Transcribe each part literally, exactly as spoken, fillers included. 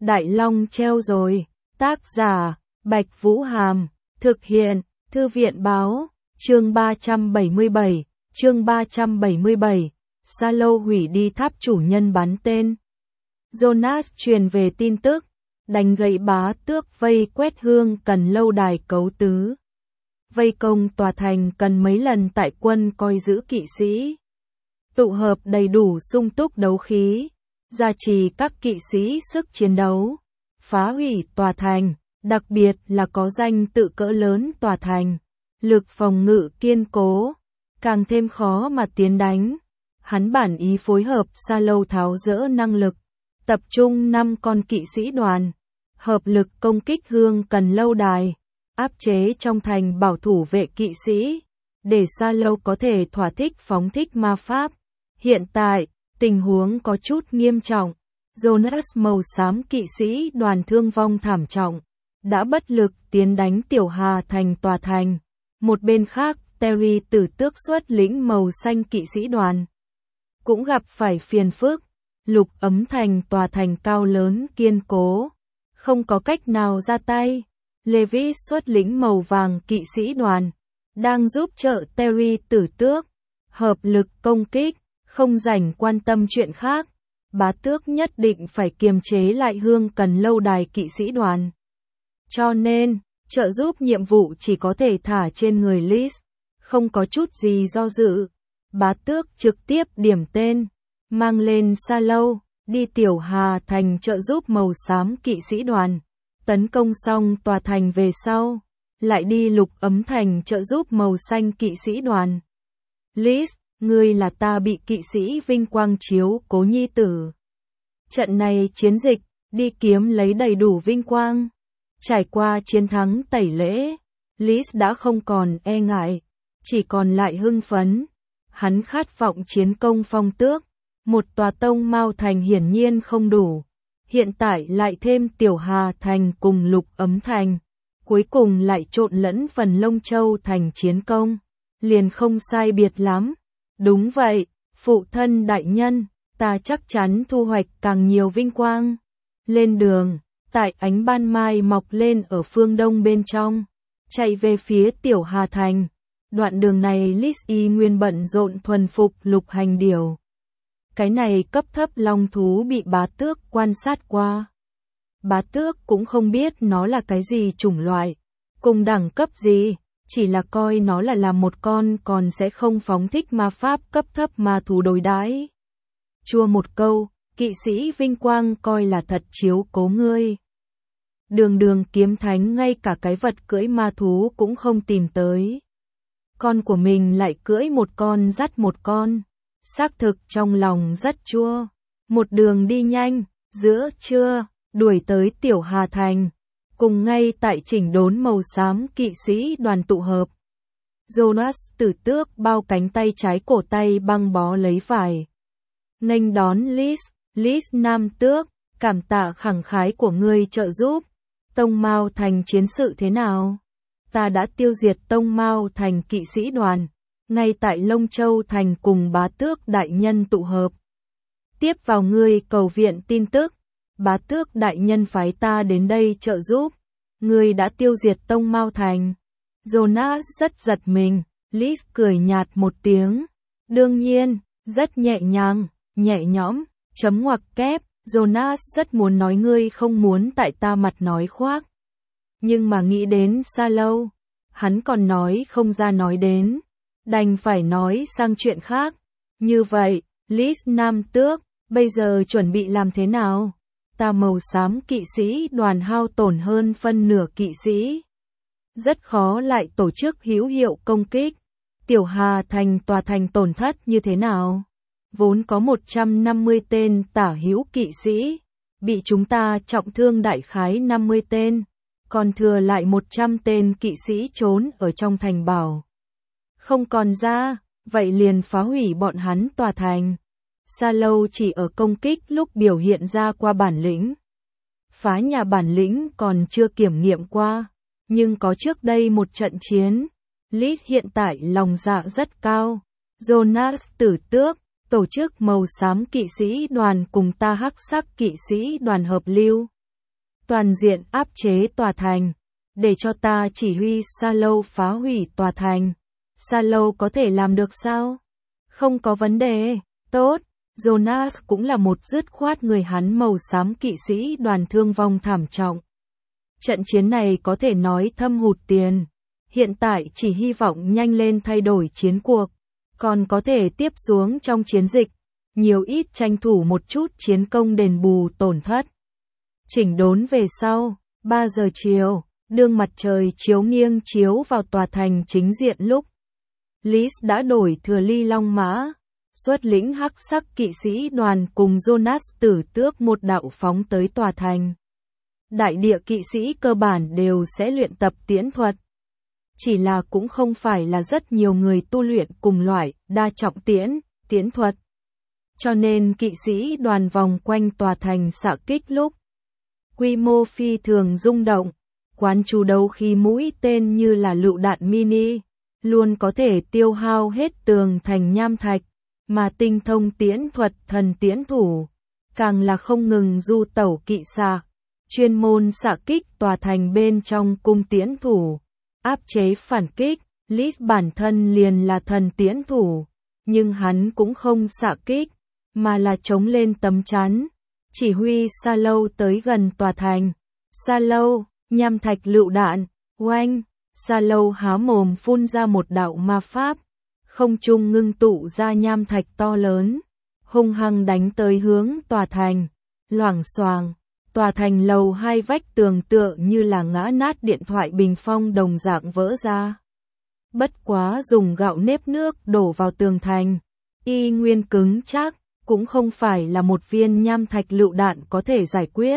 Đại Long treo rồi. Tác giả, Bạch Vũ Hàm. Thực hiện, Thư viện báo. Chương ba trăm bảy mươi bảy. Chương ba trăm bảy mươi bảy. Sa Lâu hủy đi tháp chủ nhân bán tên. Jonas truyền về tin tức. Đánh gậy Bá Tước vây quét Hương Cần lâu đài cấu tứ. Vây công tòa thành cần mấy lần tại quân coi giữ kỵ sĩ. Tụ hợp đầy đủ sung túc đấu khí. Gia trì các kỵ sĩ sức chiến đấu. Phá hủy tòa thành, đặc biệt là có danh tự cỡ lớn tòa thành. Lực phòng ngự kiên cố, càng thêm khó mà tiến đánh. Hắn bản ý phối hợp Sa Lâu tháo dỡ năng lực. Tập trung năm con kỵ sĩ đoàn. Hợp lực công kích Hương Cần lâu đài. Áp chế trong thành bảo thủ vệ kỵ sĩ. Để Sa Lâu có thể thỏa thích phóng thích ma pháp. Hiện tại, tình huống có chút nghiêm trọng. Jonas màu xám kỵ sĩ đoàn thương vong thảm trọng. Đã bất lực tiến đánh Tiểu Hà thành tòa thành. Một bên khác, Terry tử tước xuất lĩnh màu xanh kỵ sĩ đoàn. Cũng gặp phải phiền phức. Lục ấm thành tòa thành cao lớn kiên cố. Không có cách nào ra tay. Levi xuất lĩnh màu vàng kỵ sĩ đoàn. Đang giúp trợ Terry tử tước. Hợp lực công kích. Không rảnh quan tâm chuyện khác. Bá Tước nhất định phải kiềm chế lại Hương Cần lâu đài kỵ sĩ đoàn. Cho nên, trợ giúp nhiệm vụ chỉ có thể thả trên người Liz. Không có chút gì do dự. Bá Tước trực tiếp điểm tên. Mang lên Sa Lâu. Đi Tiểu Hà thành trợ giúp màu xám kỵ sĩ đoàn. Tấn công xong tòa thành về sau. Lại đi Lục ấm thành trợ giúp màu xanh kỵ sĩ đoàn. Liz, ngươi là ta bị kỵ sĩ vinh quang chiếu cố nhi tử. Trận này chiến dịch, đi kiếm lấy đầy đủ vinh quang. Trải qua chiến thắng tẩy lễ, Liz đã không còn e ngại, chỉ còn lại hưng phấn. Hắn khát vọng chiến công phong tước. Một tòa tông Mao thành hiển nhiên không đủ. Hiện tại lại thêm Tiểu Hà thành cùng Lục ấm thành. Cuối cùng lại trộn lẫn phần Lông Châu thành chiến công. Liền không sai biệt lắm. Đúng vậy, phụ thân đại nhân, ta chắc chắn thu hoạch càng nhiều vinh quang. Lên đường, tại ánh ban mai mọc lên ở phương đông bên trong, chạy về phía Tiểu Hà thành. Đoạn đường này Liz y nguyên bận rộn thuần phục lục hành điểu. Cái này cấp thấp long thú bị Bá Tước quan sát qua. Bá Tước cũng không biết nó là cái gì chủng loại, cùng đẳng cấp gì. Chỉ là coi nó là là một con còn sẽ không phóng thích ma pháp cấp thấp ma thú đối đãi. Chua một câu, kỵ sĩ vinh quang coi là thật chiếu cố ngươi. Đường đường kiếm thánh ngay cả cái vật cưỡi ma thú cũng không tìm tới. Con của mình lại cưỡi một con dắt một con. Xác thực trong lòng rất chua. Một đường đi nhanh, giữa trưa, đuổi tới Tiểu Hà thành. Cùng ngay tại chỉnh đốn màu xám kỵ sĩ đoàn tụ hợp. Jonas tử tước bao cánh tay trái cổ tay băng bó lấy vải. Nghênh đón Liz, Liz nam tước, cảm tạ khẳng khái của ngươi trợ giúp. Tông Mao thành chiến sự thế nào? Ta đã tiêu diệt Tông Mao thành kỵ sĩ đoàn, ngay tại Lông Châu thành cùng Bá Tước đại nhân tụ hợp. Tiếp vào ngươi cầu viện tin tức. Bá Tước đại nhân phái ta đến đây trợ giúp. Ngươi đã tiêu diệt Tông Mao thành. Jonas rất giật mình. Liz cười nhạt một tiếng. Đương nhiên, rất nhẹ nhàng, nhẹ nhõm, chấm ngoặc kép. Jonas rất muốn nói ngươi không muốn tại ta mặt nói khoác. Nhưng mà nghĩ đến Sa Lâu, hắn còn nói không ra nói đến. Đành phải nói sang chuyện khác. Như vậy, Liz nam tước, bây giờ chuẩn bị làm thế nào? Ta màu xám kỵ sĩ đoàn hao tổn hơn phân nửa kỵ sĩ. Rất khó lại tổ chức hữu hiệu công kích. Tiểu Hà thành tòa thành tổn thất như thế nào? Vốn có một trăm năm mươi tên tả hữu kỵ sĩ. Bị chúng ta trọng thương đại khái năm mươi tên. Còn thừa lại một trăm tên kỵ sĩ trốn ở trong thành bảo. Không còn ra, vậy liền phá hủy bọn hắn tòa thành. Sa Lâu chỉ ở công kích lúc biểu hiện ra qua bản lĩnh. Phá nhà bản lĩnh còn chưa kiểm nghiệm qua, nhưng có trước đây một trận chiến. Liz hiện tại lòng dạ rất cao. Jonas tử tước, tổ chức màu xám kỵ sĩ đoàn cùng ta hắc sắc kỵ sĩ đoàn hợp lưu. toàn diện áp chế tòa thành, để cho ta chỉ huy Salo phá hủy tòa thành. Salo có thể làm được sao? Không có vấn đề, tốt. Jonas cũng là một dứt khoát người hắn màu xám kỵ sĩ đoàn thương vong thảm trọng. Trận chiến này có thể nói thâm hụt tiền. Hiện tại chỉ hy vọng nhanh lên thay đổi chiến cuộc, còn có thể tiếp xuống trong chiến dịch, nhiều ít tranh thủ một chút chiến công đền bù tổn thất. Chỉnh đốn về sau, ba giờ chiều, đương mặt trời chiếu nghiêng chiếu vào tòa thành chính diện lúc. Lis đã đổi thừa ly long mã, xuất lĩnh hắc sắc kỵ sĩ đoàn cùng Jonas tử tước một đạo phóng tới tòa thành. Đại địa kỵ sĩ cơ bản đều sẽ luyện tập tiễn thuật. Chỉ là cũng không phải là rất nhiều người tu luyện cùng loại đa trọng tiễn, tiễn thuật. Cho nên kỵ sĩ đoàn vòng quanh tòa thành xạ kích lúc. Quy mô phi thường rung động, quán chú đấu khí mũi tên như là lựu đạn mini, luôn có thể tiêu hao hết tường thành nham thạch, mà tinh thông tiễn thuật thần tiễn thủ, càng là không ngừng du tẩu kỵ xạ, chuyên môn xạ kích tòa thành bên trong cung tiễn thủ, áp chế phản kích. Lis bản thân liền là thần tiễn thủ, nhưng hắn cũng không xạ kích, mà là chống lên tấm chắn, chỉ huy Salo tới gần tòa thành. Salo, nham thạch lựu đạn, oanh, Salo há mồm phun ra một đạo ma pháp, không trung ngưng tụ ra nham thạch to lớn, hung hăng đánh tới hướng tòa thành, loảng xoảng, tòa thành lầu hai vách tường tựa như là ngã nát điện thoại bình phong đồng dạng vỡ ra. Bất quá dùng gạo nếp nước đổ vào tường thành, y nguyên cứng chắc, cũng không phải là một viên nham thạch lựu đạn có thể giải quyết.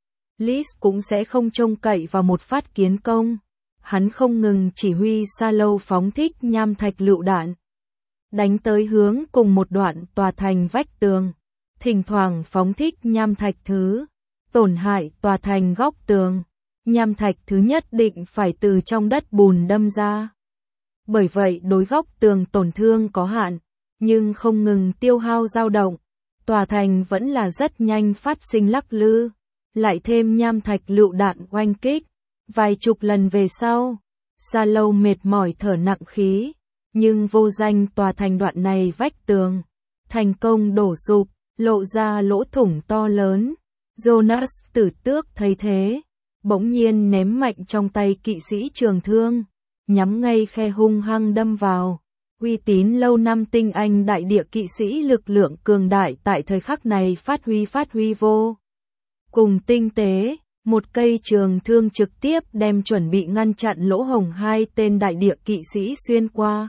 Lis cũng sẽ không trông cậy vào một phát kiến công, hắn không ngừng chỉ huy Salo phóng thích nham thạch lựu đạn, đánh tới hướng cùng một đoạn tòa thành vách tường, thỉnh thoảng phóng thích nham thạch thứ, tổn hại tòa thành góc tường. Nham thạch thứ nhất định phải từ trong đất bùn đâm ra. Bởi vậy đối góc tường tổn thương có hạn, nhưng không ngừng tiêu hao dao động, tòa thành vẫn là rất nhanh phát sinh lắc lư, lại thêm nham thạch lựu đạn oanh kích, vài chục lần về sau, Salo mệt mỏi thở nặng khí, nhưng vô danh tòa thành đoạn này vách tường, thành công đổ sụp, lộ ra lỗ thủng to lớn. Jonas tử tước thấy thế, bỗng nhiên ném mạnh trong tay kỵ sĩ trường thương, nhắm ngay khe hung hăng đâm vào. Uy tín lâu năm tinh anh đại địa kỵ sĩ lực lượng cường đại tại thời khắc này phát huy phát huy vô cùng tinh tế, một cây trường thương trực tiếp đem chuẩn bị ngăn chặn lỗ hổng hai tên đại địa kỵ sĩ xuyên qua.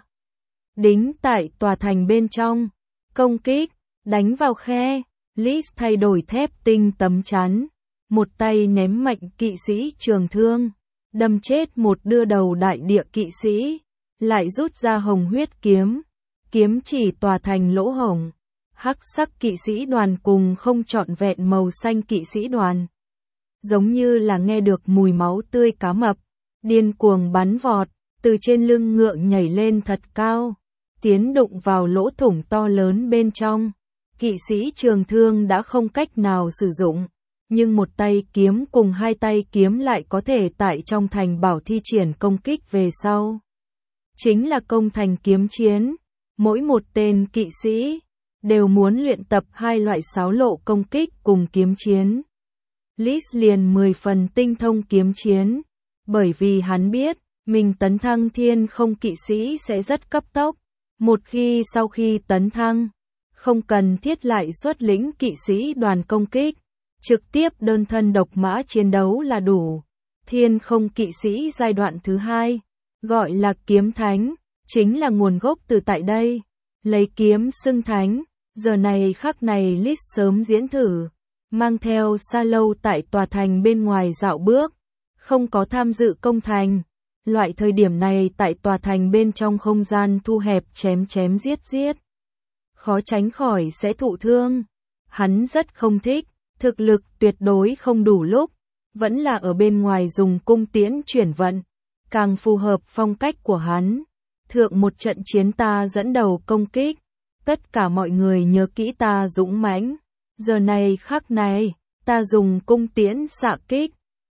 Đính tại tòa thành bên trong, công kích, đánh vào khe, Lis thay đổi thép tinh tấm chắn, một tay ném mạnh kỵ sĩ trường thương, đâm chết một đưa đầu đại địa kỵ sĩ, lại rút ra hồng huyết kiếm, kiếm chỉ tòa thành lỗ hổng. Hắc sắc kỵ sĩ đoàn cùng không trọn vẹn màu xanh kỵ sĩ đoàn, giống như là nghe được mùi máu tươi cá mập, điên cuồng bắn vọt, từ trên lưng ngựa nhảy lên thật cao, tiến đụng vào lỗ thủng to lớn bên trong. Kỵ sĩ trường thương đã không cách nào sử dụng, nhưng một tay kiếm cùng hai tay kiếm lại có thể tại trong thành bảo thi triển công kích về sau. Chính là công thành kiếm chiến, mỗi một tên kỵ sĩ đều muốn luyện tập hai loại sáo lộ công kích cùng kiếm chiến. Lis liền mười phần tinh thông kiếm chiến, bởi vì hắn biết, mình tấn thăng thiên không kỵ sĩ sẽ rất cấp tốc, một khi sau khi tấn thăng, không cần thiết lại xuất lĩnh kỵ sĩ đoàn công kích, trực tiếp đơn thân độc mã chiến đấu là đủ. Thiên không kỵ sĩ giai đoạn thứ hai, gọi là kiếm thánh, chính là nguồn gốc từ tại đây, lấy kiếm xưng thánh. Giờ này khắc này Lis sớm diễn thử, mang theo Salo tại tòa thành bên ngoài dạo bước, không có tham dự công thành. Loại thời điểm này tại tòa thành bên trong không gian thu hẹp chém chém giết giết, khó tránh khỏi sẽ thụ thương. Hắn rất không thích, thực lực tuyệt đối không đủ lúc, vẫn là ở bên ngoài dùng cung tiễn chuyển vận, càng phù hợp phong cách của hắn. Thượng một trận chiến ta dẫn đầu công kích, tất cả mọi người nhớ kỹ ta dũng mãnh. Giờ này khắc này, ta dùng cung tiễn xạ kích,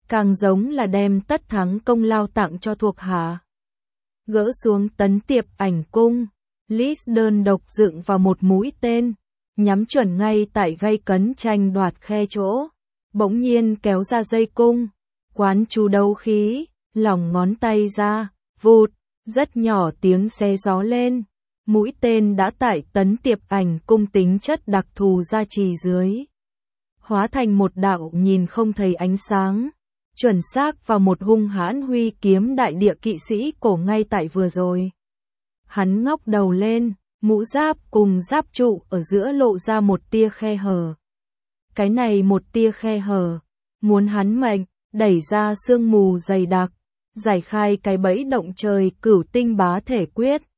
càng giống là đem tất thắng công lao tặng cho thuộc hạ. Gỡ xuống tấn tiệp ảnh cung, Lis đơn độc dựng vào một mũi tên, nhắm chuẩn ngay tại gây cấn tranh đoạt khe chỗ, bỗng nhiên kéo ra dây cung, quán chú đấu khí, lỏng ngón tay ra, vụt, rất nhỏ tiếng xé gió lên, mũi tên đã tại tấn tiệp ảnh cung tính chất đặc thù gia trì dưới, hóa thành một đạo nhìn không thấy ánh sáng, chuẩn xác vào một hung hãn huy kiếm đại địa kỵ sĩ cổ ngay tại vừa rồi. Hắn ngóc đầu lên, mũ giáp cùng giáp trụ ở giữa lộ ra một tia khe hở. Cái này một tia khe hở, muốn hắn mệnh, đẩy ra sương mù dày đặc, giải khai cái bẫy động trời cửu tinh bá thể quyết,